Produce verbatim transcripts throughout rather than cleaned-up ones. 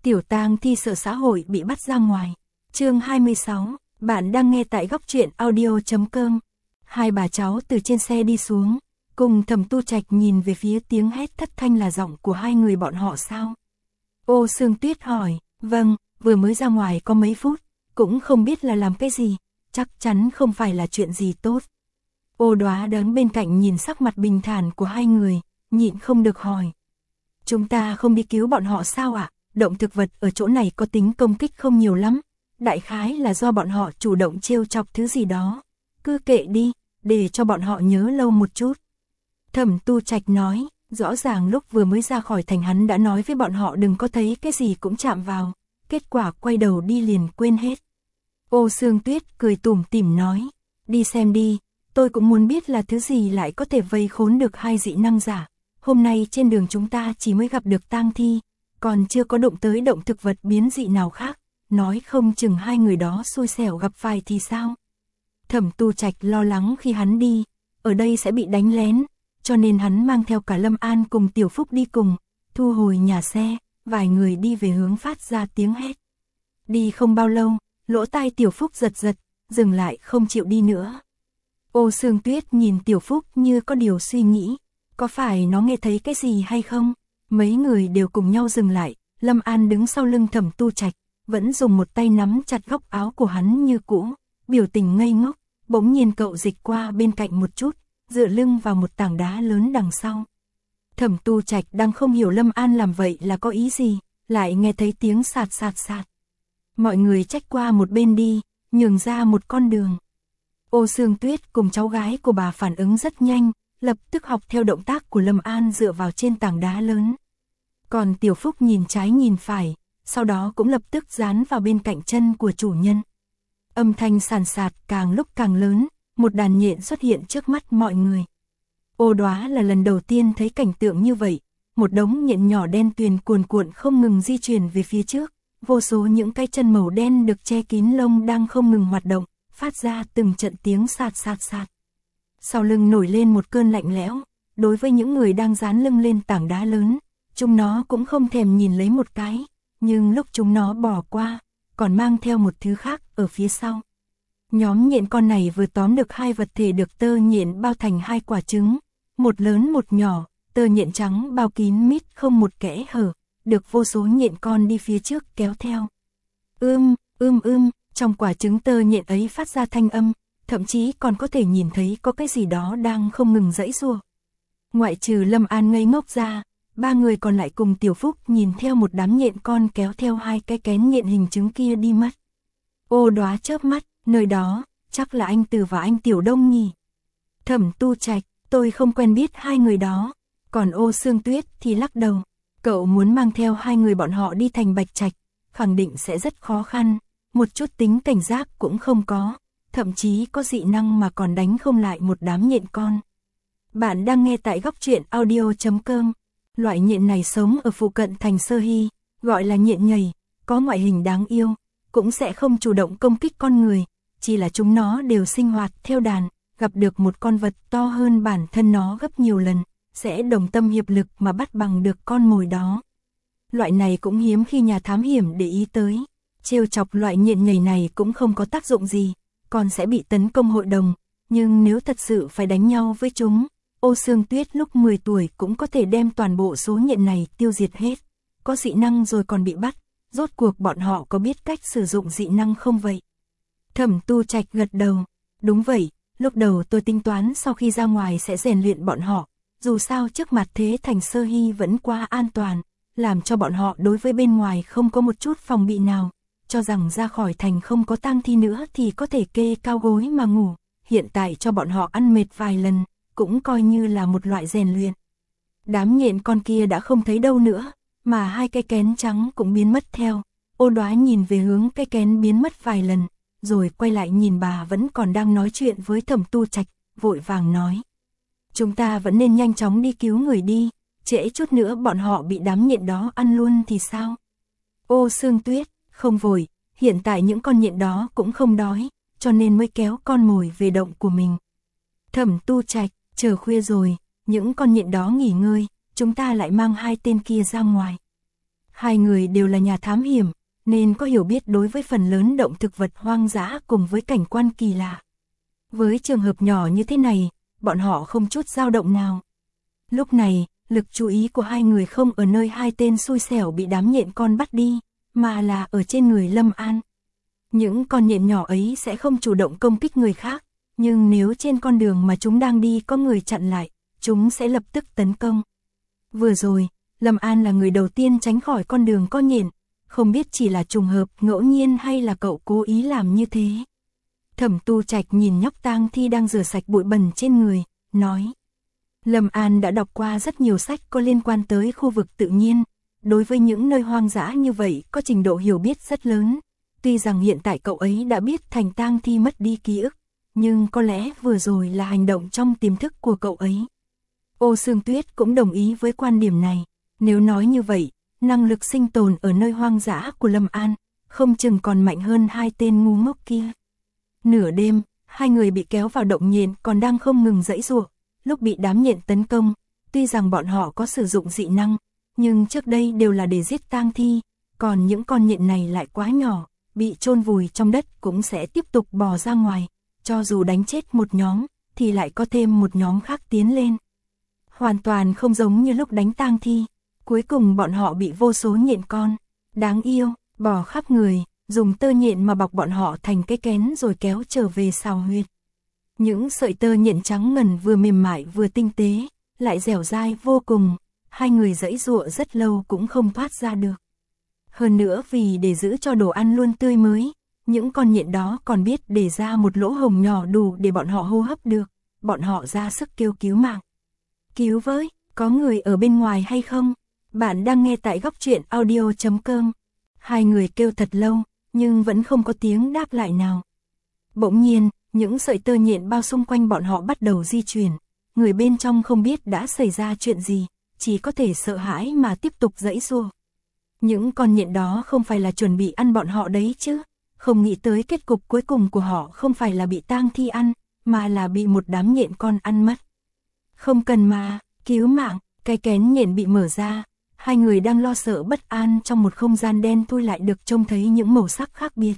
Tiểu tang thi sợ xã hội bị bắt ra ngoài. Chương hai mươi sáu, bạn đang nghe tại góc truyện audio chấm com. Hai bà cháu từ trên xe đi xuống, cùng Thẩm Tu Trạch nhìn về phía tiếng hét thất thanh là giọng của hai người bọn họ sao? Ô Sương Tuyết hỏi, vâng, vừa mới ra ngoài có mấy phút, cũng không biết là làm cái gì, chắc chắn không phải là chuyện gì tốt. Ô Đóa đứng bên cạnh nhìn sắc mặt bình thản của hai người, nhịn không được hỏi. Chúng ta không đi cứu bọn họ sao ạ? À? Động thực vật ở chỗ này có tính công kích không nhiều lắm, đại khái là do bọn họ chủ động trêu chọc thứ gì đó. Cứ kệ đi, để cho bọn họ nhớ lâu một chút. Thẩm Tu Trạch nói, rõ ràng lúc vừa mới ra khỏi thành hắn đã nói với bọn họ đừng có thấy cái gì cũng chạm vào, kết quả quay đầu đi liền quên hết. Ô Sương Tuyết cười tủm tỉm nói, đi xem đi, tôi cũng muốn biết là thứ gì lại có thể vây khốn được hai dị năng giả. Hôm nay trên đường chúng ta chỉ mới gặp được tang thi, còn chưa có đụng tới động thực vật biến dị nào khác, nói không chừng hai người đó xui xẻo gặp phải thì sao. Thẩm Tu Trạch lo lắng khi hắn đi, ở đây sẽ bị đánh lén, cho nên hắn mang theo cả Lâm An cùng Tiểu Phúc đi cùng, thu hồi nhà xe, vài người đi về hướng phát ra tiếng hét. Đi không bao lâu, lỗ tai Tiểu Phúc giật giật, dừng lại không chịu đi nữa. Ô Sương Tuyết nhìn Tiểu Phúc như có điều suy nghĩ, có phải nó nghe thấy cái gì hay không? Mấy người đều cùng nhau dừng lại, Lâm An đứng sau lưng Thẩm Tu Trạch, vẫn dùng một tay nắm chặt góc áo của hắn như cũ, biểu tình ngây ngốc, bỗng nhiên cậu dịch qua bên cạnh một chút, dựa lưng vào một tảng đá lớn đằng sau. Thẩm Tu Trạch đang không hiểu Lâm An làm vậy là có ý gì, lại nghe thấy tiếng sạt sạt sạt. Mọi người trách qua một bên đi, nhường ra một con đường. Ô Sương Tuyết cùng cháu gái của bà phản ứng rất nhanh, lập tức học theo động tác của Lâm An dựa vào trên tảng đá lớn. Còn Tiểu Phúc nhìn trái nhìn phải, sau đó cũng lập tức dán vào bên cạnh chân của chủ nhân. Âm thanh sàn sạt càng lúc càng lớn, một đàn nhện xuất hiện trước mắt mọi người. Ô Đóa là lần đầu tiên thấy cảnh tượng như vậy, một đống nhện nhỏ đen tuyền cuồn cuộn không ngừng di chuyển về phía trước, vô số những cái chân màu đen được che kín lông đang không ngừng hoạt động, phát ra từng trận tiếng sạt sạt sạt. Sau lưng nổi lên một cơn lạnh lẽo, đối với những người đang dán lưng lên tảng đá lớn, chúng nó cũng không thèm nhìn lấy một cái, nhưng lúc chúng nó bỏ qua, còn mang theo một thứ khác ở phía sau. Nhóm nhện con này vừa tóm được hai vật thể được tơ nhện bao thành hai quả trứng, một lớn một nhỏ, tơ nhện trắng bao kín mít không một kẽ hở, được vô số nhện con đi phía trước kéo theo. Ưm, ưm ưm, trong quả trứng tơ nhện ấy phát ra thanh âm, thậm chí còn có thể nhìn thấy có cái gì đó đang không ngừng giãy giụa. Ngoại trừ Lâm An ngây ngốc ra, ba người còn lại cùng Tiểu Phúc nhìn theo một đám nhện con kéo theo hai cái kén nhện hình trứng kia đi mất. Ô Đóa chớp mắt, nơi đó, chắc là anh Từ và anh Tiểu Đông nhỉ. Thẩm Tu Trạch, tôi không quen biết hai người đó, còn Ô Sương Tuyết thì lắc đầu. Cậu muốn mang theo hai người bọn họ đi thành Bạch Trạch, khẳng định sẽ rất khó khăn, một chút tính cảnh giác cũng không có, thậm chí có dị năng mà còn đánh không lại một đám nhện con. Bạn đang nghe tại góc truyện audio chấm com. Loại nhện này sống ở phụ cận thành Sơ Hy, gọi là nhện nhầy, có ngoại hình đáng yêu, cũng sẽ không chủ động công kích con người, chỉ là chúng nó đều sinh hoạt theo đàn, gặp được một con vật to hơn bản thân nó gấp nhiều lần, sẽ đồng tâm hiệp lực mà bắt bằng được con mồi đó. Loại này cũng hiếm khi nhà thám hiểm để ý tới, trêu chọc loại nhện nhầy này cũng không có tác dụng gì, còn sẽ bị tấn công hội đồng, nhưng nếu thật sự phải đánh nhau với chúng, Ô Sương Tuyết lúc mười tuổi cũng có thể đem toàn bộ số nhện này tiêu diệt hết, có dị năng rồi còn bị bắt, rốt cuộc bọn họ có biết cách sử dụng dị năng không vậy? Thẩm Tu Trạch gật đầu, đúng vậy, lúc đầu tôi tính toán sau khi ra ngoài sẽ rèn luyện bọn họ, dù sao trước mặt thế thành Sơ Hy vẫn quá an toàn, làm cho bọn họ đối với bên ngoài không có một chút phòng bị nào, cho rằng ra khỏi thành không có tang thi nữa thì có thể kê cao gối mà ngủ, hiện tại cho bọn họ ăn mệt vài lần, cũng coi như là một loại rèn luyện. Đám nhện con kia đã không thấy đâu nữa, mà hai cái kén trắng cũng biến mất theo. Ô Đóa nhìn về hướng cái kén biến mất vài lần, rồi quay lại nhìn bà vẫn còn đang nói chuyện với Thẩm Tu Trạch, vội vàng nói. Chúng ta vẫn nên nhanh chóng đi cứu người đi, trễ chút nữa bọn họ bị đám nhện đó ăn luôn thì sao? Ô Sương Tuyết, không vội, hiện tại những con nhện đó cũng không đói, cho nên mới kéo con mồi về động của mình. Thẩm Tu Trạch, chờ khuya rồi, những con nhện đó nghỉ ngơi, chúng ta lại mang hai tên kia ra ngoài. Hai người đều là nhà thám hiểm, nên có hiểu biết đối với phần lớn động thực vật hoang dã cùng với cảnh quan kỳ lạ. Với trường hợp nhỏ như thế này, bọn họ không chút dao động nào. Lúc này, lực chú ý của hai người không ở nơi hai tên xui xẻo bị đám nhện con bắt đi, mà là ở trên người Lâm An. Những con nhện nhỏ ấy sẽ không chủ động công kích người khác, nhưng nếu trên con đường mà chúng đang đi có người chặn lại, chúng sẽ lập tức tấn công. Vừa rồi, Lâm An là người đầu tiên tránh khỏi con đường có nhện, không biết chỉ là trùng hợp ngẫu nhiên hay là cậu cố ý làm như thế. Thẩm Tu Trạch nhìn nhóc tang thi đang rửa sạch bụi bẩn trên người, nói. Lâm An đã đọc qua rất nhiều sách có liên quan tới khu vực tự nhiên, đối với những nơi hoang dã như vậy có trình độ hiểu biết rất lớn. Tuy rằng hiện tại cậu ấy đã biết thành tang thi mất đi ký ức, nhưng có lẽ vừa rồi là hành động trong tiềm thức của cậu ấy. Ô Sương Tuyết cũng đồng ý với quan điểm này. Nếu nói như vậy, năng lực sinh tồn ở nơi hoang dã của Lâm An, không chừng còn mạnh hơn hai tên ngu ngốc kia. Nửa đêm, hai người bị kéo vào động nhện còn đang không ngừng giãy giụa. Lúc bị đám nhện tấn công, tuy rằng bọn họ có sử dụng dị năng, nhưng trước đây đều là để giết tang thi, còn những con nhện này lại quá nhỏ, bị chôn vùi trong đất cũng sẽ tiếp tục bò ra ngoài, cho dù đánh chết một nhóm, thì lại có thêm một nhóm khác tiến lên. Hoàn toàn không giống như lúc đánh tang thi, cuối cùng bọn họ bị vô số nhện con, đáng yêu, bò khắp người, dùng tơ nhện mà bọc bọn họ thành cái kén rồi kéo trở về sào huyệt. Những sợi tơ nhện trắng ngần vừa mềm mại vừa tinh tế, lại dẻo dai vô cùng, hai người giãy giụa rất lâu cũng không thoát ra được. Hơn nữa vì để giữ cho đồ ăn luôn tươi mới, những con nhện đó còn biết để ra một lỗ hổng nhỏ đủ để bọn họ hô hấp được, bọn họ ra sức kêu cứu mạng. Cứu với, có người ở bên ngoài hay không? Bạn đang nghe tại góc truyện audio chấm com. Hai người kêu thật lâu, nhưng vẫn không có tiếng đáp lại nào. Bỗng nhiên, những sợi tơ nhện bao xung quanh bọn họ bắt đầu di chuyển. Người bên trong không biết đã xảy ra chuyện gì, chỉ có thể sợ hãi mà tiếp tục giãy giụa. Những con nhện đó không phải là chuẩn bị ăn bọn họ đấy chứ. Không nghĩ tới kết cục cuối cùng của họ không phải là bị tang thi ăn, mà là bị một đám nhện con ăn mất. Không cần mà, cứu mạng, cái kén nhện bị mở ra. Hai người đang lo sợ bất an trong một không gian đen thui lại được trông thấy những màu sắc khác biệt.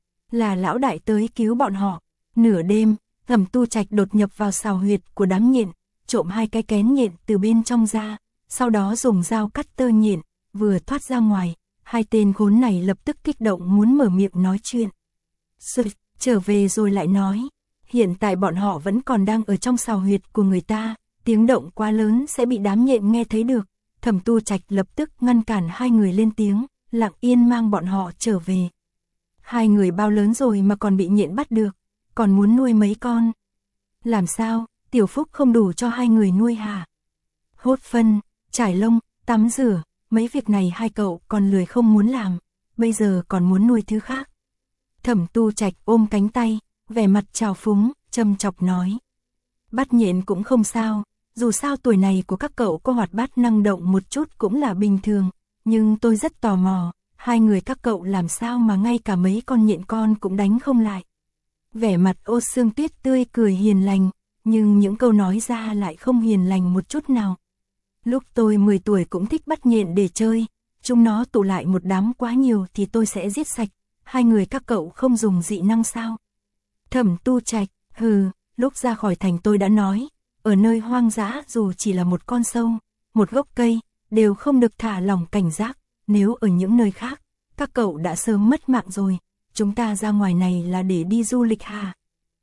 Là lão đại tới cứu bọn họ. Nửa đêm, Thẩm Tu Trạch đột nhập vào sào huyệt của đám nhện, trộm hai cái kén nhện từ bên trong ra, sau đó dùng dao cắt tơ nhện, vừa thoát ra ngoài, hai tên khốn này lập tức kích động muốn mở miệng nói chuyện. Sự, trở về rồi lại nói, hiện tại bọn họ vẫn còn đang ở trong sào huyệt của người ta, tiếng động quá lớn sẽ bị đám nhện nghe thấy được. Thẩm Tu Trạch lập tức ngăn cản hai người lên tiếng, lặng yên mang bọn họ trở về. Hai người bao lớn rồi mà còn bị nhện bắt được, còn muốn nuôi mấy con. Làm sao, Tiểu Phúc không đủ cho hai người nuôi hả? Hốt phân, trải lông, tắm rửa, mấy việc này hai cậu còn lười không muốn làm, bây giờ còn muốn nuôi thứ khác. Thẩm Tu Trạch ôm cánh tay, vẻ mặt trào phúng, châm chọc nói. Bắt nhện cũng không sao, dù sao tuổi này của các cậu có hoạt bát năng động một chút cũng là bình thường, nhưng tôi rất tò mò, hai người các cậu làm sao mà ngay cả mấy con nhện con cũng đánh không lại. Vẻ mặt Ô Sương Tuyết tươi cười hiền lành, nhưng những câu nói ra lại không hiền lành một chút nào. Lúc tôi mười tuổi cũng thích bắt nhện để chơi, chúng nó tụ lại một đám quá nhiều thì tôi sẽ giết sạch, hai người các cậu không dùng dị năng sao? Thẩm Tu Trạch, hừ, lúc ra khỏi thành tôi đã nói, ở nơi hoang dã dù chỉ là một con sâu, một gốc cây, đều không được thả lỏng cảnh giác, nếu ở những nơi khác, các cậu đã sớm mất mạng rồi, chúng ta ra ngoài này là để đi du lịch hà.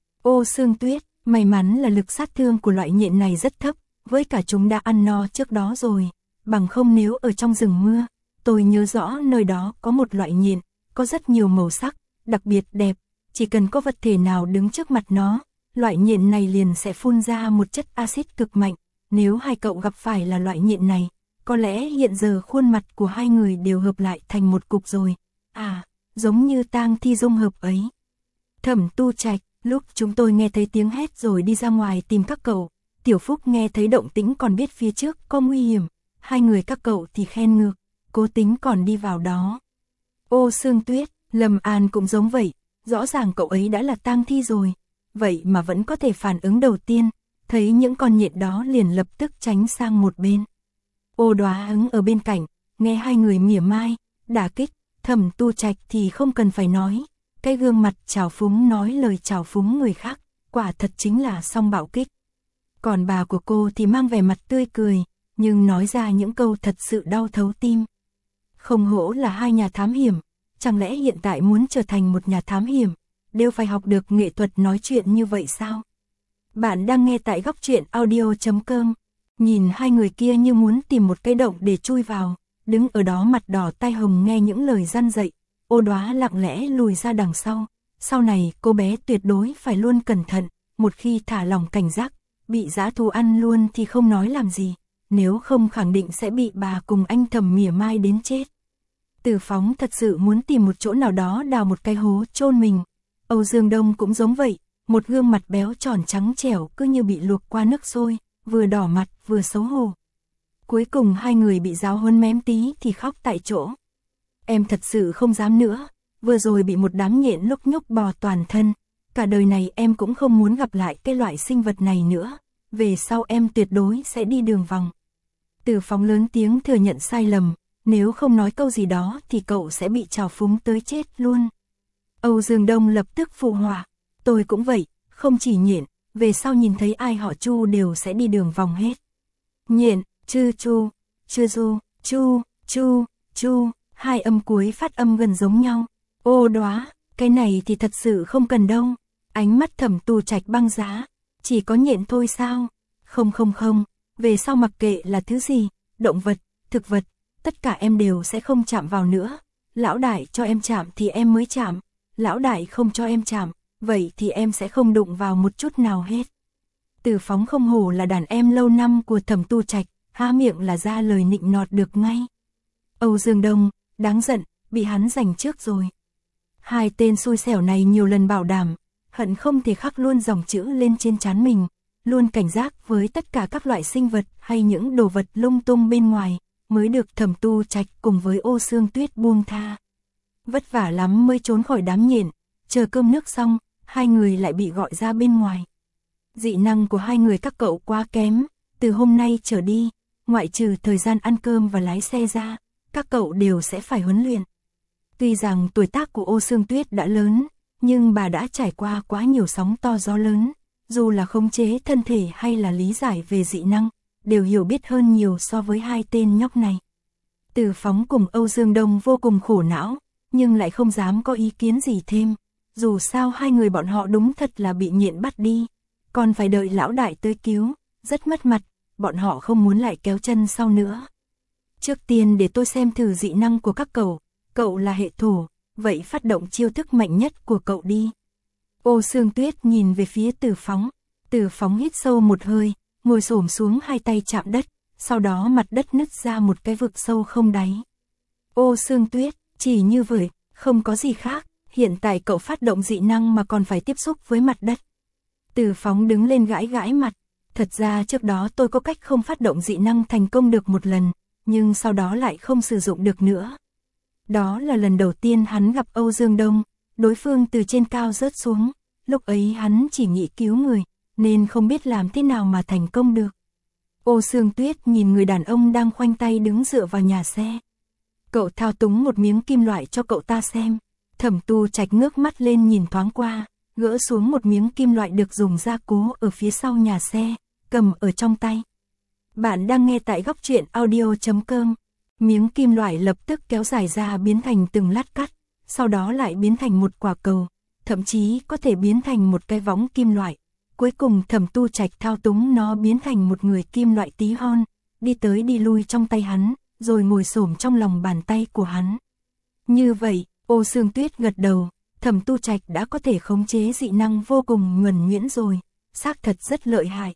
Ô Sương Tuyết, may mắn là lực sát thương của loại nhện này rất thấp, với cả chúng đã ăn no trước đó rồi, bằng không nếu ở trong rừng mưa, tôi nhớ rõ nơi đó có một loại nhện, có rất nhiều màu sắc, đặc biệt đẹp, chỉ cần có vật thể nào đứng trước mặt nó, loại nhện này liền sẽ phun ra một chất axit cực mạnh, nếu hai cậu gặp phải là loại nhện này, có lẽ hiện giờ khuôn mặt của hai người đều hợp lại thành một cục rồi, à, giống như tang thi dung hợp ấy. Thẩm Tu Trạch, lúc chúng tôi nghe thấy tiếng hét rồi đi ra ngoài tìm các cậu, Tiểu Phúc nghe thấy động tĩnh còn biết phía trước có nguy hiểm, hai người các cậu thì khen ngược, cố tính còn đi vào đó. Ô Sương Tuyết, Lâm An cũng giống vậy, rõ ràng cậu ấy đã là tang thi rồi, vậy mà vẫn có thể phản ứng đầu tiên, thấy những con nhện đó liền lập tức tránh sang một bên. Ô Đoá Hứng ở bên cạnh, nghe hai người mỉa mai, đả kích, Thẩm Tu Trạch thì không cần phải nói, cái gương mặt trào phúng nói lời trào phúng người khác, quả thật chính là song bạo kích. Còn bà của cô thì mang vẻ mặt tươi cười, nhưng nói ra những câu thật sự đau thấu tim. Không hổ là hai nhà thám hiểm, chẳng lẽ hiện tại muốn trở thành một nhà thám hiểm, đều phải học được nghệ thuật nói chuyện như vậy sao? Bạn đang nghe tại góc truyện audio chấm com. Nhìn hai người kia như muốn tìm một cái động để chui vào, đứng ở đó mặt đỏ tai hồng nghe những lời răn dạy, Ô Đóa lặng lẽ lùi ra đằng sau. Sau này cô bé tuyệt đối phải luôn cẩn thận, một khi thả lỏng cảnh giác, bị dã thú ăn luôn thì không nói làm gì, nếu không khẳng định sẽ bị bà cùng anh Thẩm mỉa mai đến chết. Từ Phóng thật sự muốn tìm một chỗ nào đó đào một cái hố chôn mình. Âu Dương Đông cũng giống vậy, một gương mặt béo tròn trắng trẻo cứ như bị luộc qua nước sôi, vừa đỏ mặt vừa xấu hổ. Cuối cùng hai người bị giáo huấn mém tí thì khóc tại chỗ. Em thật sự không dám nữa, vừa rồi bị một đám nhện lúc nhúc bò toàn thân, cả đời này em cũng không muốn gặp lại cái loại sinh vật này nữa, về sau em tuyệt đối sẽ đi đường vòng. Từ Phóng lớn tiếng thừa nhận sai lầm, nếu không nói câu gì đó thì cậu sẽ bị trào phúng tới chết luôn. Âu Dương Đông lập tức phụ họa, tôi cũng vậy, không chỉ nhện, về sau nhìn thấy ai họ Chu đều sẽ đi đường vòng hết. Nhện, chư chu, chư du, chu, chu, chu, hai âm cuối phát âm gần giống nhau. Ô Đóa, cái này thì thật sự không cần đâu. Ánh mắt Thẩm Tu Trạch băng giá, chỉ có nhện thôi sao? Không không không, về sau mặc kệ là thứ gì, động vật, thực vật, tất cả em đều sẽ không chạm vào nữa. Lão đại cho em chạm thì em mới chạm, lão đại không cho em chạm, vậy thì em sẽ không đụng vào một chút nào hết. Từ Phóng không hổ là đàn em lâu năm của Thẩm Tu Trạch, há miệng là ra lời nịnh nọt được ngay. Âu Dương Đông, đáng giận, bị hắn giành trước rồi. Hai tên xui xẻo này nhiều lần bảo đảm, hận không thể khắc luôn dòng chữ lên trên trán mình, luôn cảnh giác với tất cả các loại sinh vật hay những đồ vật lung tung bên ngoài, mới được Thẩm Tu Trạch cùng với Ô Sương Tuyết buông tha. Vất vả lắm mới trốn khỏi đám nhện, chờ cơm nước xong, hai người lại bị gọi ra bên ngoài. Dị năng của hai người các cậu quá kém, từ hôm nay trở đi, ngoại trừ thời gian ăn cơm và lái xe ra, các cậu đều sẽ phải huấn luyện. Tuy rằng tuổi tác của Ô Sương Tuyết đã lớn, nhưng bà đã trải qua quá nhiều sóng to gió lớn, dù là khống chế thân thể hay là lý giải về dị năng, đều hiểu biết hơn nhiều so với hai tên nhóc này. Từ Phóng cùng Âu Dương Đông vô cùng khổ não, nhưng lại không dám có ý kiến gì thêm, dù sao hai người bọn họ đúng thật là bị nhện bắt đi, còn phải đợi lão đại tới cứu, rất mất mặt, bọn họ không muốn lại kéo chân sau nữa. Trước tiên để tôi xem thử dị năng của các cậu, cậu là hệ thổ, vậy phát động chiêu thức mạnh nhất của cậu đi. Ô Sương Tuyết nhìn về phía Từ Phóng, Từ Phóng hít sâu một hơi, ngồi xổm xuống hai tay chạm đất, sau đó mặt đất nứt ra một cái vực sâu không đáy. Ô Sương Tuyết, chỉ như vậy, không có gì khác, hiện tại cậu phát động dị năng mà còn phải tiếp xúc với mặt đất. Từ Phóng đứng lên gãi gãi mặt, thật ra trước đó tôi có cách không phát động dị năng thành công được một lần, nhưng sau đó lại không sử dụng được nữa. Đó là lần đầu tiên hắn gặp Âu Dương Đông, đối phương từ trên cao rớt xuống, lúc ấy hắn chỉ nghĩ cứu người, nên không biết làm thế nào mà thành công được. Ô Sương Tuyết nhìn người đàn ông đang khoanh tay đứng dựa vào nhà xe. Cậu thao túng một miếng kim loại cho cậu ta xem. Thẩm Tu Trạch ngước mắt lên nhìn thoáng qua, gỡ xuống một miếng kim loại được dùng gia cố ở phía sau nhà xe, cầm ở trong tay. Bạn đang nghe tại góc truyện audio chấm com. Miếng kim loại lập tức kéo dài ra biến thành từng lát cắt, sau đó lại biến thành một quả cầu, thậm chí có thể biến thành một cái võng kim loại. Cuối cùng Thẩm Tu Trạch thao túng nó biến thành một người kim loại tí hon, đi tới đi lui trong tay hắn, rồi ngồi xổm trong lòng bàn tay của hắn. Như vậy, Ô Sương Tuyết gật đầu, Thẩm Tu Trạch đã có thể khống chế dị năng vô cùng nhuần nhuyễn rồi, xác thật rất lợi hại.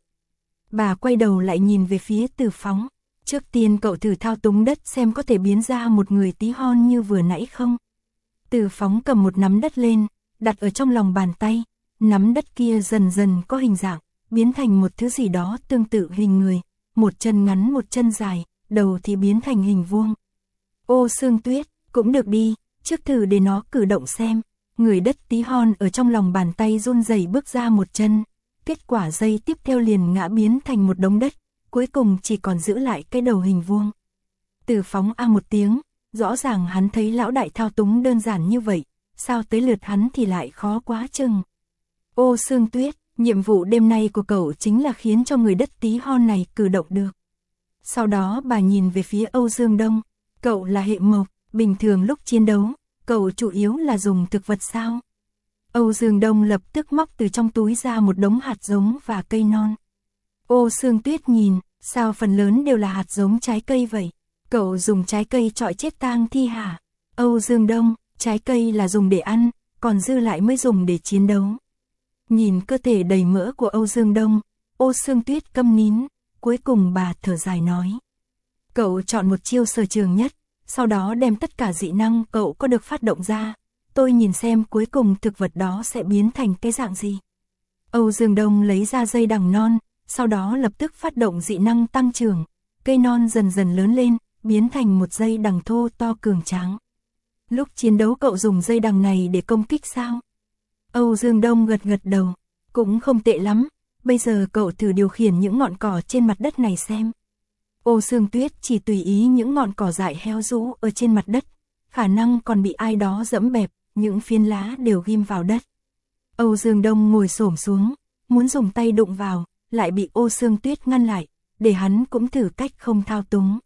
Bà quay đầu lại nhìn về phía Từ Phóng, trước tiên cậu thử thao túng đất xem có thể biến ra một người tí hon như vừa nãy không. Từ Phóng cầm một nắm đất lên, đặt ở trong lòng bàn tay, nắm đất kia dần dần có hình dạng, biến thành một thứ gì đó tương tự hình người, một chân ngắn một chân dài, đầu thì biến thành hình vuông. Ô Sương Tuyết, cũng được đi, trước thử để nó cử động xem. Người đất tí hon ở trong lòng bàn tay run rẩy bước ra một chân, kết quả giây tiếp theo liền ngã biến thành một đống đất, cuối cùng chỉ còn giữ lại cái đầu hình vuông. Từ Phóng a một tiếng, rõ ràng hắn thấy lão đại thao túng đơn giản như vậy, sao tới lượt hắn thì lại khó quá chừng. Ô Sương Tuyết, nhiệm vụ đêm nay của cậu chính là khiến cho người đất tí hon này cử động được. Sau đó bà nhìn về phía Âu Dương Đông, cậu là hệ mộc, bình thường lúc chiến đấu, cậu chủ yếu là dùng thực vật sao? Âu Dương Đông lập tức móc từ trong túi ra một đống hạt giống và cây non. Ô Sương Tuyết nhìn, sao phần lớn đều là hạt giống trái cây vậy? Cậu dùng trái cây trọi chết tang thi hả? Âu Dương Đông, trái cây là dùng để ăn, còn dư lại mới dùng để chiến đấu. Nhìn cơ thể đầy mỡ của Âu Dương Đông, Ô Sương Tuyết câm nín, cuối cùng bà thở dài nói. Cậu chọn một chiêu sở trường nhất, sau đó đem tất cả dị năng cậu có được phát động ra. Tôi nhìn xem cuối cùng thực vật đó sẽ biến thành cái dạng gì. Âu Dương Đông lấy ra dây đằng non, sau đó lập tức phát động dị năng tăng trưởng. Cây non dần dần lớn lên, biến thành một dây đằng thô to cường tráng. Lúc chiến đấu cậu dùng dây đằng này để công kích sao? Âu Dương Đông gật gật đầu, cũng không tệ lắm, bây giờ cậu thử điều khiển những ngọn cỏ trên mặt đất này xem. Ô Sương Tuyết chỉ tùy ý những ngọn cỏ dại héo rũ ở trên mặt đất, khả năng còn bị ai đó dẫm bẹp, những phiến lá đều ghim vào đất. Âu Dương Đông ngồi xổm xuống, muốn dùng tay đụng vào, lại bị Ô Sương Tuyết ngăn lại, để hắn cũng thử cách không thao túng.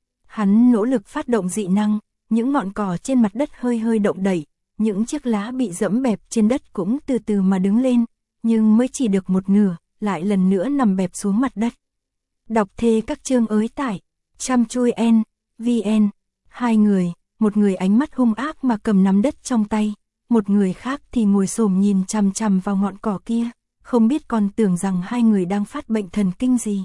Hắn nỗ lực phát động dị năng, những ngọn cỏ trên mặt đất hơi hơi động đẩy, những chiếc lá bị dẫm bẹp trên đất cũng từ từ mà đứng lên, nhưng mới chỉ được một nửa, lại lần nữa nằm bẹp xuống mặt đất. Đọc thê các chương ới tải, chăm chui en, vn, hai người, một người ánh mắt hung ác mà cầm nắm đất trong tay, một người khác thì ngồi xổm nhìn chằm chằm vào ngọn cỏ kia, không biết còn tưởng rằng hai người đang phát bệnh thần kinh gì.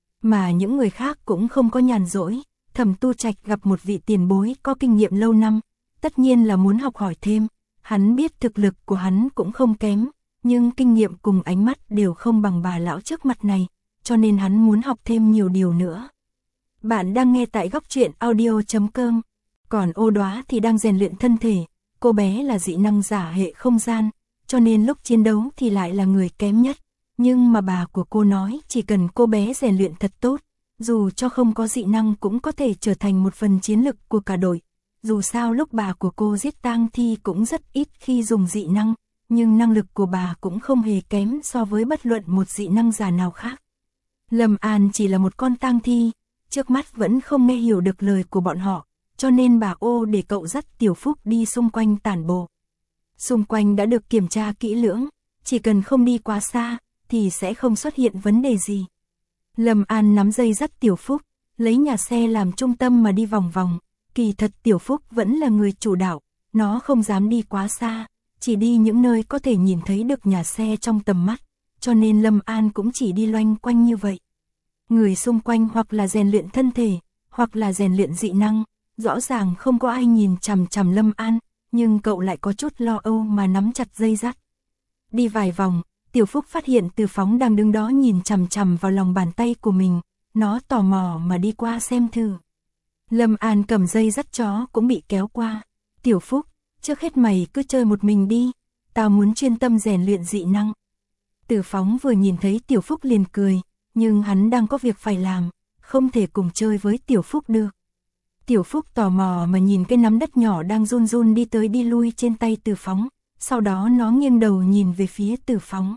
Mà những người khác cũng không có nhàn rỗi, Thẩm Tu Trạch gặp một vị tiền bối có kinh nghiệm lâu năm, tất nhiên là muốn học hỏi thêm, hắn biết thực lực của hắn cũng không kém, nhưng kinh nghiệm cùng ánh mắt đều không bằng bà lão trước mặt này, cho nên hắn muốn học thêm nhiều điều nữa. Bạn đang nghe tại góc truyện audio chấm com, còn Ô Đóa thì đang rèn luyện thân thể, cô bé là dị năng giả hệ không gian, cho nên lúc chiến đấu thì lại là người kém nhất, nhưng mà bà của cô nói chỉ cần cô bé rèn luyện thật tốt, dù cho không có dị năng cũng có thể trở thành một phần chiến lực của cả đội. Dù sao lúc bà của cô giết tang thi cũng rất ít khi dùng dị năng, nhưng năng lực của bà cũng không hề kém so với bất luận một dị năng giả nào khác. Lâm An chỉ là một con tang thi, trước mắt vẫn không nghe hiểu được lời của bọn họ, cho nên bà Ô để cậu dắt Tiểu Phúc đi xung quanh tản bộ. Xung quanh đã được kiểm tra kỹ lưỡng, chỉ cần không đi quá xa, thì sẽ không xuất hiện vấn đề gì. Lâm An nắm dây dắt Tiểu Phúc, lấy nhà xe làm trung tâm mà đi vòng vòng. Kỳ thật Tiểu Phúc vẫn là người chủ đạo, nó không dám đi quá xa, chỉ đi những nơi có thể nhìn thấy được nhà xe trong tầm mắt, cho nên Lâm An cũng chỉ đi loanh quanh như vậy. Người xung quanh hoặc là rèn luyện thân thể, hoặc là rèn luyện dị năng, rõ ràng không có ai nhìn chằm chằm Lâm An, nhưng cậu lại có chút lo âu mà nắm chặt dây dắt. Đi vài vòng, Tiểu Phúc phát hiện Từ Phóng đang đứng đó nhìn chằm chằm vào lòng bàn tay của mình, nó tò mò mà đi qua xem thử. Lâm An cầm dây dắt chó cũng bị kéo qua. Tiểu Phúc, trước hết mày cứ chơi một mình đi, tao muốn chuyên tâm rèn luyện dị năng. Từ Phóng vừa nhìn thấy Tiểu Phúc liền cười, nhưng hắn đang có việc phải làm, không thể cùng chơi với Tiểu Phúc được. Tiểu Phúc tò mò mà nhìn cái nắm đất nhỏ đang run run đi tới đi lui trên tay Từ Phóng, sau đó nó nghiêng đầu nhìn về phía Từ Phóng.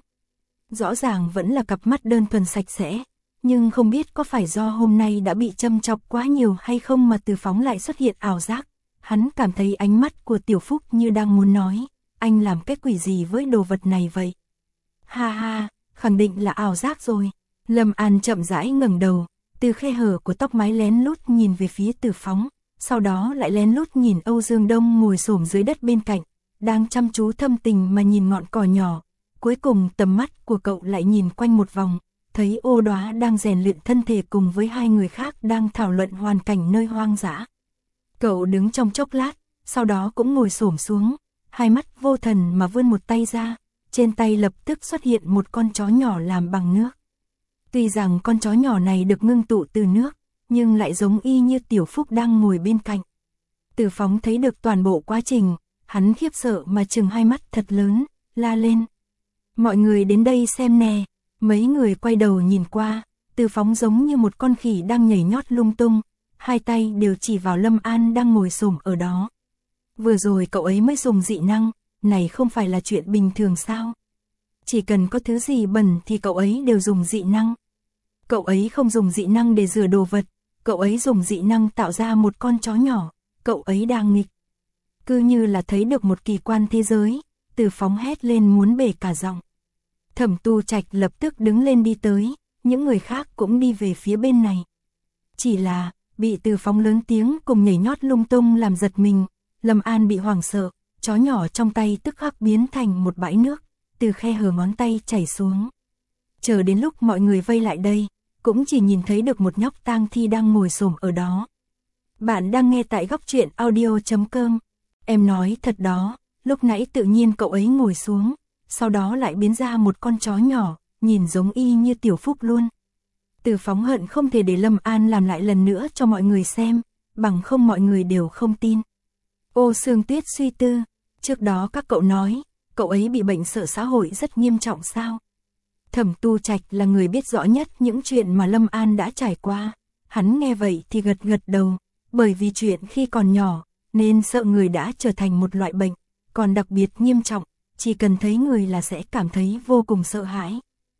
Rõ ràng vẫn là cặp mắt đơn thuần sạch sẽ, nhưng không biết có phải do hôm nay đã bị châm chọc quá nhiều hay không mà Từ Phóng lại xuất hiện ảo giác. Hắn cảm thấy ánh mắt của Tiểu Phúc như đang muốn nói, anh làm cái quỷ gì với đồ vật này vậy? Ha ha, khẳng định là ảo giác rồi. Lâm An chậm rãi ngẩng đầu, từ khe hở của tóc mái lén lút nhìn về phía Từ Phóng, sau đó lại lén lút nhìn Âu Dương Đông ngồi xổm dưới đất bên cạnh, đang chăm chú thâm tình mà nhìn ngọn cỏ nhỏ. Cuối cùng tầm mắt của cậu lại nhìn quanh một vòng, thấy Ô Đóa đang rèn luyện thân thể cùng với hai người khác đang thảo luận hoàn cảnh nơi hoang dã. Cậu đứng trong chốc lát, sau đó cũng ngồi xổm xuống, hai mắt vô thần mà vươn một tay ra, trên tay lập tức xuất hiện một con chó nhỏ làm bằng nước. Tuy rằng con chó nhỏ này được ngưng tụ từ nước, nhưng lại giống y như Tiểu Phúc đang ngồi bên cạnh. Từ Phóng thấy được toàn bộ quá trình, hắn khiếp sợ mà trừng hai mắt thật lớn, la lên. Mọi người đến đây xem nè. Mấy người quay đầu nhìn qua, Từ Phóng giống như một con khỉ đang nhảy nhót lung tung, hai tay đều chỉ vào Lâm An đang ngồi xổm ở đó. Vừa rồi cậu ấy mới dùng dị năng, này không phải là chuyện bình thường sao? Chỉ cần có thứ gì bẩn thì cậu ấy đều dùng dị năng. Cậu ấy không dùng dị năng để rửa đồ vật, cậu ấy dùng dị năng tạo ra một con chó nhỏ, cậu ấy đang nghịch. Cứ như là thấy được một kỳ quan thế giới, Từ Phóng hét lên muốn bể cả giọng. Thẩm Tu Trạch lập tức đứng lên đi tới, những người khác cũng đi về phía bên này. Chỉ là, bị Từ Phóng lớn tiếng cùng nhảy nhót lung tung làm giật mình, Lâm An bị hoảng sợ, chó nhỏ trong tay tức khắc biến thành một bãi nước, từ khe hở ngón tay chảy xuống. Chờ đến lúc mọi người vây lại đây, cũng chỉ nhìn thấy được một nhóc tang thi đang ngồi xổm ở đó. Bạn đang nghe tại góc truyện audio chấm com. Em nói thật đó, lúc nãy tự nhiên cậu ấy ngồi xuống, sau đó lại biến ra một con chó nhỏ, nhìn giống y như Tiểu Phúc luôn. Từ Phóng hận không thể để Lâm An làm lại lần nữa cho mọi người xem, bằng không mọi người đều không tin. Ô Sương Tuyết suy tư, trước đó các cậu nói, cậu ấy bị bệnh sợ xã hội rất nghiêm trọng sao? Thẩm Tu Trạch là người biết rõ nhất những chuyện mà Lâm An đã trải qua. Hắn nghe vậy thì gật gật đầu, bởi vì chuyện khi còn nhỏ, nên sợ người đã trở thành một loại bệnh, còn đặc biệt nghiêm trọng, chỉ cần thấy người là sẽ cảm thấy vô cùng sợ hãi.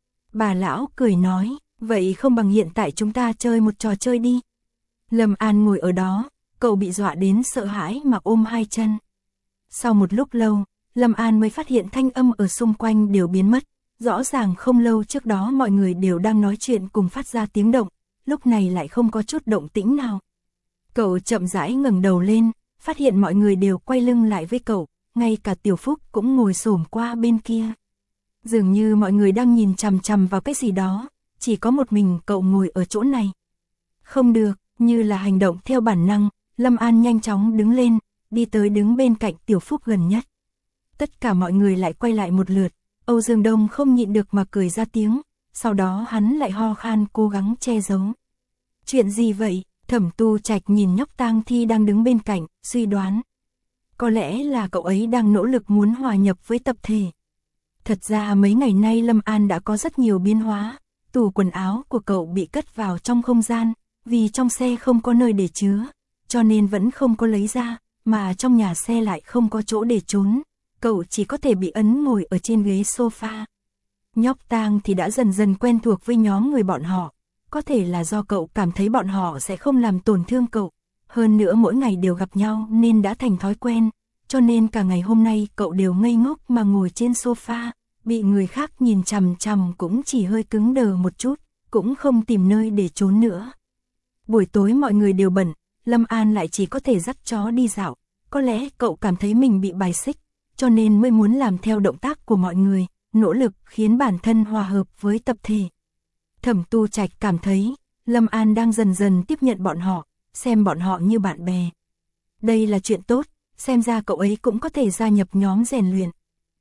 Bà lão cười nói, vậy không bằng hiện tại chúng ta chơi một trò chơi đi. Lâm An ngồi ở đó, cậu bị dọa đến sợ hãi mà ôm hai chân. Sau một lúc lâu, Lâm An mới phát hiện thanh âm ở xung quanh đều biến mất. Rõ ràng không lâu trước đó mọi người đều đang nói chuyện cùng phát ra tiếng động, lúc này lại không có chút động tĩnh nào. Cậu chậm rãi ngẩng đầu lên, phát hiện mọi người đều quay lưng lại với cậu, ngay cả Tiểu Phúc cũng ngồi xổm qua bên kia. Dường như mọi người đang nhìn chằm chằm vào cái gì đó, chỉ có một mình cậu ngồi ở chỗ này. Không được, như là hành động theo bản năng, Lâm An nhanh chóng đứng lên, đi tới đứng bên cạnh Tiểu Phúc gần nhất. Tất cả mọi người lại quay lại một lượt. Âu Dương Đông không nhịn được mà cười ra tiếng, sau đó hắn lại ho khan cố gắng che giấu. Chuyện gì vậy? Thẩm Tu Trạch nhìn nhóc tang thi đang đứng bên cạnh, suy đoán. Có lẽ là cậu ấy đang nỗ lực muốn hòa nhập với tập thể. Thật ra mấy ngày nay Lâm An đã có rất nhiều biến hóa, tủ quần áo của cậu bị cất vào trong không gian, vì trong xe không có nơi để chứa, cho nên vẫn không có lấy ra, mà trong nhà xe lại không có chỗ để trốn. Cậu chỉ có thể bị ấn ngồi ở trên ghế sofa. Nhóc tang thì đã dần dần quen thuộc với nhóm người bọn họ, có thể là do cậu cảm thấy bọn họ sẽ không làm tổn thương cậu, hơn nữa mỗi ngày đều gặp nhau nên đã thành thói quen, cho nên cả ngày hôm nay cậu đều ngây ngốc mà ngồi trên sofa, bị người khác nhìn chằm chằm cũng chỉ hơi cứng đờ một chút, cũng không tìm nơi để trốn nữa. Buổi tối mọi người đều bận, Lâm An lại chỉ có thể dắt chó đi dạo, có lẽ cậu cảm thấy mình bị bài xích, cho nên mới muốn làm theo động tác của mọi người, nỗ lực khiến bản thân hòa hợp với tập thể. Thẩm Tu Trạch cảm thấy, Lâm An đang dần dần tiếp nhận bọn họ, xem bọn họ như bạn bè. Đây là chuyện tốt, xem ra cậu ấy cũng có thể gia nhập nhóm rèn luyện.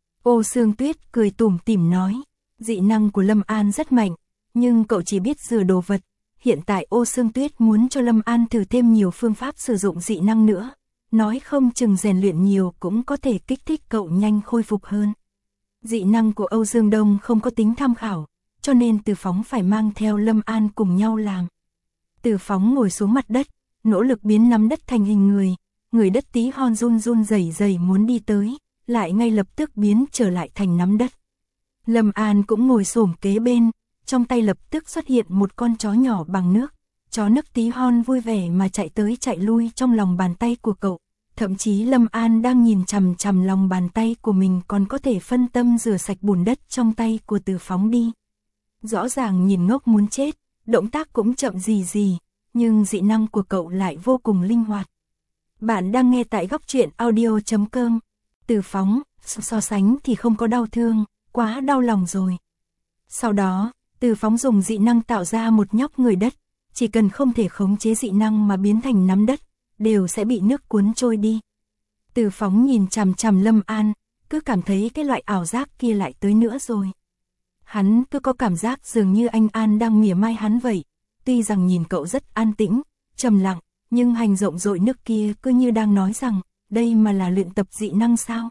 Ô Sương Tuyết cười tủm tỉm nói, dị năng của Lâm An rất mạnh, nhưng cậu chỉ biết rửa đồ vật. Hiện tại Ô Sương Tuyết muốn cho Lâm An thử thêm nhiều phương pháp sử dụng dị năng nữa. Nói không chừng rèn luyện nhiều cũng có thể kích thích cậu nhanh khôi phục hơn. Dị năng của Âu Dương Đông không có tính tham khảo, cho nên Từ Phóng phải mang theo Lâm An cùng nhau làm. Từ Phóng ngồi xuống mặt đất, nỗ lực biến nắm đất thành hình người, người đất tí hon run run rẩy rẩy muốn đi tới, lại ngay lập tức biến trở lại thành nắm đất. Lâm An cũng ngồi xổm kế bên, trong tay lập tức xuất hiện một con chó nhỏ bằng nước. Chó nấc tí hon vui vẻ mà chạy tới chạy lui trong lòng bàn tay của cậu. Thậm chí Lâm An đang nhìn chằm chằm lòng bàn tay của mình còn có thể phân tâm rửa sạch bùn đất trong tay của Từ Phóng đi. Rõ ràng nhìn ngốc muốn chết, động tác cũng chậm gì gì, nhưng dị năng của cậu lại vô cùng linh hoạt. Bạn đang nghe tại góc truyện audio chấm com. Từ Phóng, so sánh thì không có đau thương, quá đau lòng rồi. Sau đó, Từ Phóng dùng dị năng tạo ra một nhóc người đất. Chỉ cần không thể khống chế dị năng mà biến thành nắm đất, đều sẽ bị nước cuốn trôi đi. Từ Phóng nhìn chằm chằm Lâm An, cứ cảm thấy cái loại ảo giác kia lại tới nữa rồi. Hắn cứ có cảm giác dường như anh An đang mỉa mai hắn vậy. Tuy rằng nhìn cậu rất an tĩnh, trầm lặng, nhưng hành rộng rội nước kia cứ như đang nói rằng, đây mà là luyện tập dị năng sao?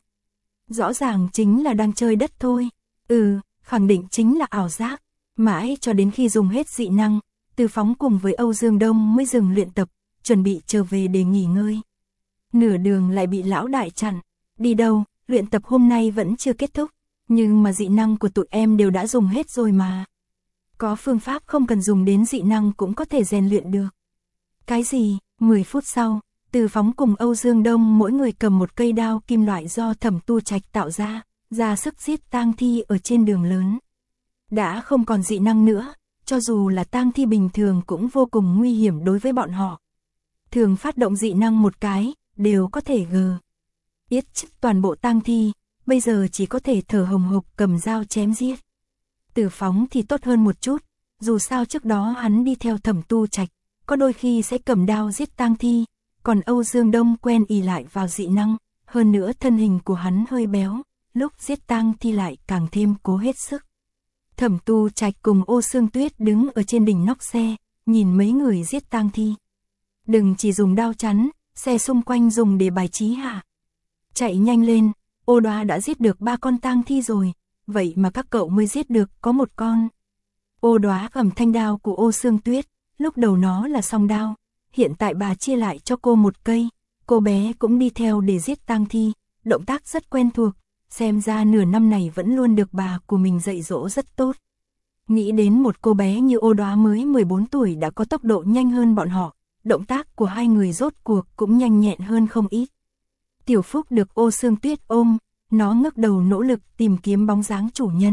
Rõ ràng chính là đang chơi đất thôi. Ừ, khẳng định chính là ảo giác. Mãi cho đến khi dùng hết dị năng, Từ Phóng cùng với Âu Dương Đông mới dừng luyện tập, chuẩn bị trở về để nghỉ ngơi. Nửa đường lại bị lão đại chặn. Đi đâu, luyện tập hôm nay vẫn chưa kết thúc, nhưng mà dị năng của tụi em đều đã dùng hết rồi mà. Có phương pháp không cần dùng đến dị năng cũng có thể rèn luyện được. Cái gì? mười phút sau, Từ Phóng cùng Âu Dương Đông mỗi người cầm một cây đao kim loại do Thẩm Tu Trạch tạo ra, ra sức giết tang thi ở trên đường lớn. Đã không còn dị năng nữa, cho dù là tang thi bình thường cũng vô cùng nguy hiểm đối với bọn họ. Thường phát động dị năng một cái, đều có thể gờ. Yết chất toàn bộ tang thi, bây giờ chỉ có thể thở hồng hộc cầm dao chém giết. Từ Phóng thì tốt hơn một chút, dù sao trước đó hắn đi theo Thẩm Tu Trạch, có đôi khi sẽ cầm đao giết tang thi, còn Âu Dương Đông quen ỷ lại vào dị năng, hơn nữa thân hình của hắn hơi béo, lúc giết tang thi lại càng thêm cố hết sức. Thẩm Tu Trạch cùng Ô Sương Tuyết đứng ở trên đỉnh nóc xe, nhìn mấy người giết tang thi. Đừng chỉ dùng đao chắn, xe xung quanh dùng để bài trí hả? Chạy nhanh lên, Ô Đoá đã giết được ba con tang thi rồi, vậy mà các cậu mới giết được có một con. Ô Đoá cầm thanh đao của Ô Sương Tuyết, lúc đầu nó là song đao, hiện tại bà chia lại cho cô một cây, cô bé cũng đi theo để giết tang thi, động tác rất quen thuộc, xem ra nửa năm này vẫn luôn được bà của mình dạy dỗ rất tốt. Nghĩ đến một cô bé như Ô Đoá mới mười bốn tuổi đã có tốc độ nhanh hơn bọn họ, động tác của hai người rốt cuộc cũng nhanh nhẹn hơn không ít. Tiểu Phúc được Ô Sương Tuyết ôm, nó ngước đầu nỗ lực tìm kiếm bóng dáng chủ nhân.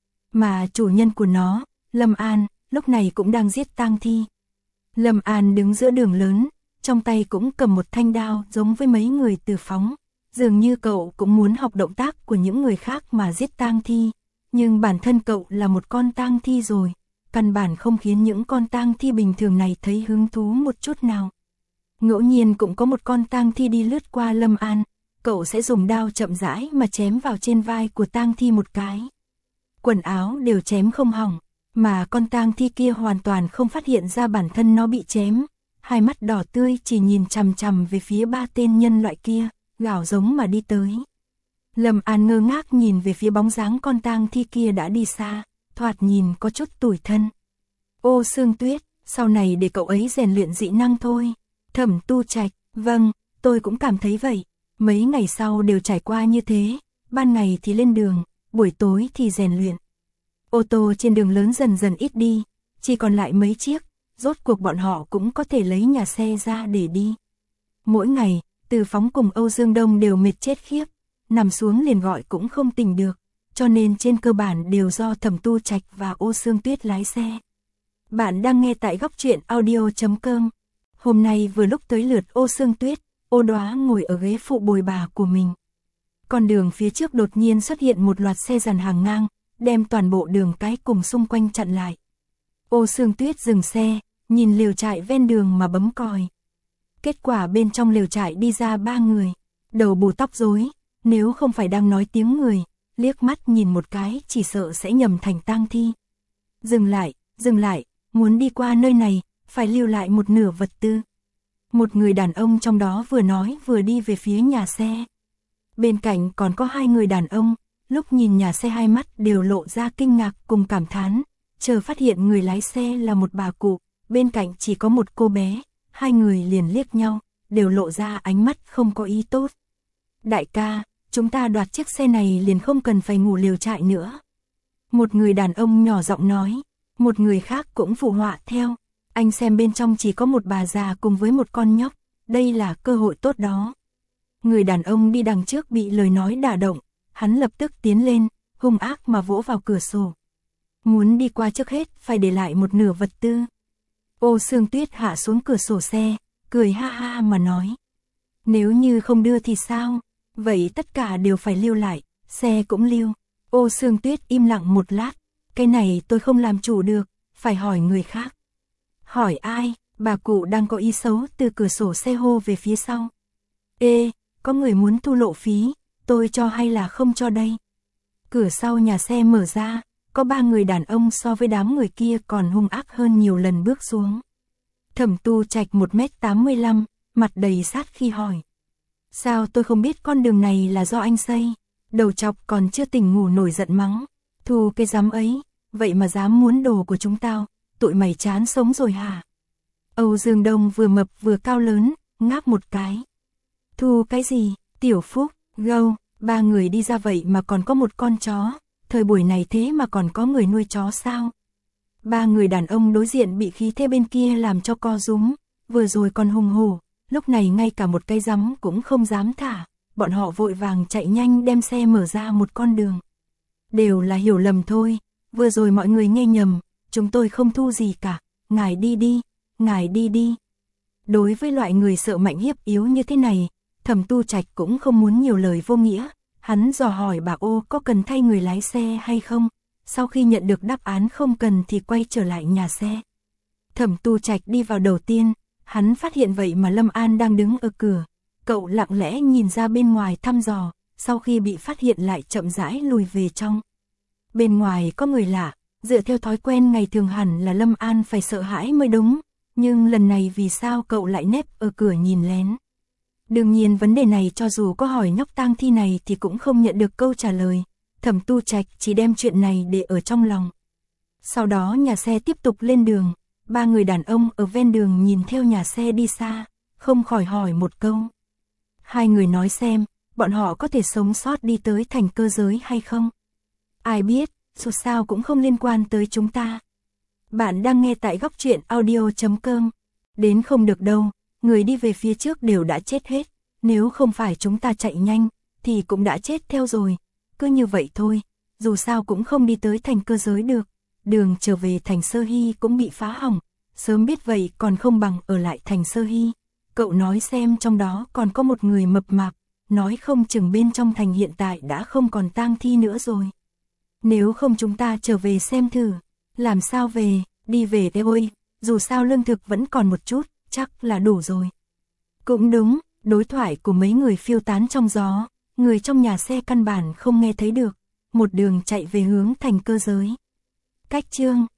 Mà chủ nhân của nó, Lâm An, lúc này cũng đang giết tang thi. Lâm An đứng giữa đường lớn, trong tay cũng cầm một thanh đao giống với mấy người Từ Phóng. Dường như cậu cũng muốn học động tác của những người khác mà giết tang thi, nhưng bản thân cậu là một con tang thi rồi, căn bản không khiến những con tang thi bình thường này thấy hứng thú một chút nào. Ngẫu nhiên cũng có một con tang thi đi lướt qua Lâm An, cậu sẽ dùng đao chậm rãi mà chém vào trên vai của tang thi một cái. Quần áo đều chém không hỏng, mà con tang thi kia hoàn toàn không phát hiện ra bản thân nó bị chém, hai mắt đỏ tươi chỉ nhìn chằm chằm về phía ba tên nhân loại kia, gào giống mà đi tới. Lâm An ngơ ngác nhìn về phía bóng dáng con tang thi kia đã đi xa, thoạt nhìn có chút tủi thân. Ô Sương Tuyết, sau này để cậu ấy rèn luyện dị năng thôi. Thẩm Tu Trạch, vâng, tôi cũng cảm thấy vậy. Mấy ngày sau đều trải qua như thế, ban ngày thì lên đường, buổi tối thì rèn luyện. Ô tô trên đường lớn dần dần ít đi, chỉ còn lại mấy chiếc, rốt cuộc bọn họ cũng có thể lấy nhà xe ra để đi. Mỗi ngày, Từ Phóng cùng Âu Dương Đông đều mệt chết khiếp, nằm xuống liền gọi cũng không tỉnh được, cho nên trên cơ bản đều do Thẩm Tu Trạch và Ô Sương Tuyết lái xe. Bạn đang nghe tại góc truyện audio chấm com. Hôm nay vừa lúc tới lượt Ô Sương Tuyết, Ô Đoá ngồi ở ghế phụ bồi bà của mình. Con đường phía trước đột nhiên xuất hiện một loạt xe dàn hàng ngang, đem toàn bộ đường cái cùng xung quanh chặn lại. Ô Sương Tuyết dừng xe, nhìn lều trại ven đường mà bấm còi. Kết quả bên trong lều trại đi ra ba người, đầu bù tóc rối, nếu không phải đang nói tiếng người, liếc mắt nhìn một cái chỉ sợ sẽ nhầm thành tang thi. Dừng lại, dừng lại, muốn đi qua nơi này, phải lưu lại một nửa vật tư. Một người đàn ông trong đó vừa nói vừa đi về phía nhà xe. Bên cạnh còn có hai người đàn ông, lúc nhìn nhà xe hai mắt đều lộ ra kinh ngạc cùng cảm thán, chờ phát hiện người lái xe là một bà cụ, bên cạnh chỉ có một cô bé, hai người liền liếc nhau, đều lộ ra ánh mắt không có ý tốt. Đại ca, chúng ta đoạt chiếc xe này liền không cần phải ngủ lều trại nữa. Một người đàn ông nhỏ giọng nói, một người khác cũng phụ họa theo, anh xem bên trong chỉ có một bà già cùng với một con nhóc, đây là cơ hội tốt đó. Người đàn ông đi đằng trước bị lời nói đả động, hắn lập tức tiến lên, hung ác mà vỗ vào cửa sổ. Muốn đi qua trước hết phải để lại một nửa vật tư. Ô Sương Tuyết hạ xuống cửa sổ xe, cười ha ha mà nói. Nếu như không đưa thì sao? Vậy tất cả đều phải lưu lại, xe cũng lưu. Ô Sương Tuyết im lặng một lát, cái này tôi không làm chủ được, phải hỏi người khác. Hỏi ai? Bà cụ đang có ý xấu từ cửa sổ xe hô về phía sau. Ê, có người muốn thu lộ phí, tôi cho hay là không cho đây? Cửa sau nhà xe mở ra, có ba người đàn ông so với đám người kia còn hung ác hơn nhiều lần bước xuống. Thẩm Tu Trạch một mét tám mươi lăm, mặt đầy sát khi hỏi. Sao tôi không biết con đường này là do anh xây? Đầu chọc còn chưa tỉnh ngủ nổi giận mắng. Thu cái dám ấy, vậy mà dám muốn đồ của chúng tao, tụi mày chán sống rồi hả? Âu Dương Đông vừa mập vừa cao lớn, ngáp một cái. Thu cái gì, Tiểu Phúc, Gâu, ba người đi ra vậy mà còn có một con chó, thời buổi này thế mà còn có người nuôi chó sao? Ba người đàn ông đối diện bị khí thế bên kia làm cho co rúm, vừa rồi còn hùng hổ, lúc này ngay cả một cây giấm cũng không dám thả, bọn họ vội vàng chạy nhanh đem xe mở ra một con đường. Đều là hiểu lầm thôi, vừa rồi mọi người nghe nhầm, chúng tôi không thu gì cả, ngài đi đi, ngài đi đi. Đối với loại người sợ mạnh hiếp yếu như thế này, Thẩm Tu Trạch cũng không muốn nhiều lời vô nghĩa, hắn dò hỏi bà Ô có cần thay người lái xe hay không, sau khi nhận được đáp án không cần thì quay trở lại nhà xe. Thẩm Tu Trạch đi vào đầu tiên, hắn phát hiện vậy mà Lâm An đang đứng ở cửa, cậu lặng lẽ nhìn ra bên ngoài thăm dò, sau khi bị phát hiện lại chậm rãi lùi về trong. Bên ngoài có người lạ, dựa theo thói quen ngày thường hẳn là Lâm An phải sợ hãi mới đúng, nhưng lần này vì sao cậu lại nép ở cửa nhìn lén. Đương nhiên vấn đề này cho dù có hỏi nhóc tang thi này thì cũng không nhận được câu trả lời, Thẩm Tu Trạch chỉ đem chuyện này để ở trong lòng. Sau đó nhà xe tiếp tục lên đường, ba người đàn ông ở ven đường nhìn theo nhà xe đi xa, không khỏi hỏi một câu. Hai người nói xem, bọn họ có thể sống sót đi tới thành cơ giới hay không? Ai biết, dù sao cũng không liên quan tới chúng ta. Bạn đang nghe tại góc truyện audio chấm com. Đến không được đâu, người đi về phía trước đều đã chết hết, nếu không phải chúng ta chạy nhanh, thì cũng đã chết theo rồi. Cứ như vậy thôi, dù sao cũng không đi tới thành cơ giới được, đường trở về thành Sơ Hy cũng bị phá hỏng, sớm biết vậy còn không bằng ở lại thành Sơ Hy. Cậu nói xem trong đó còn có một người mập mạp, nói không chừng bên trong thành hiện tại đã không còn tang thi nữa rồi. Nếu không chúng ta trở về xem thử, làm sao về, đi về thế ôi, dù sao lương thực vẫn còn một chút, chắc là đủ rồi. Cũng đúng, đối thoại của mấy người phiêu tán trong gió, người trong nhà xe căn bản không nghe thấy được, một đường chạy về hướng thành cơ giới. Cách chương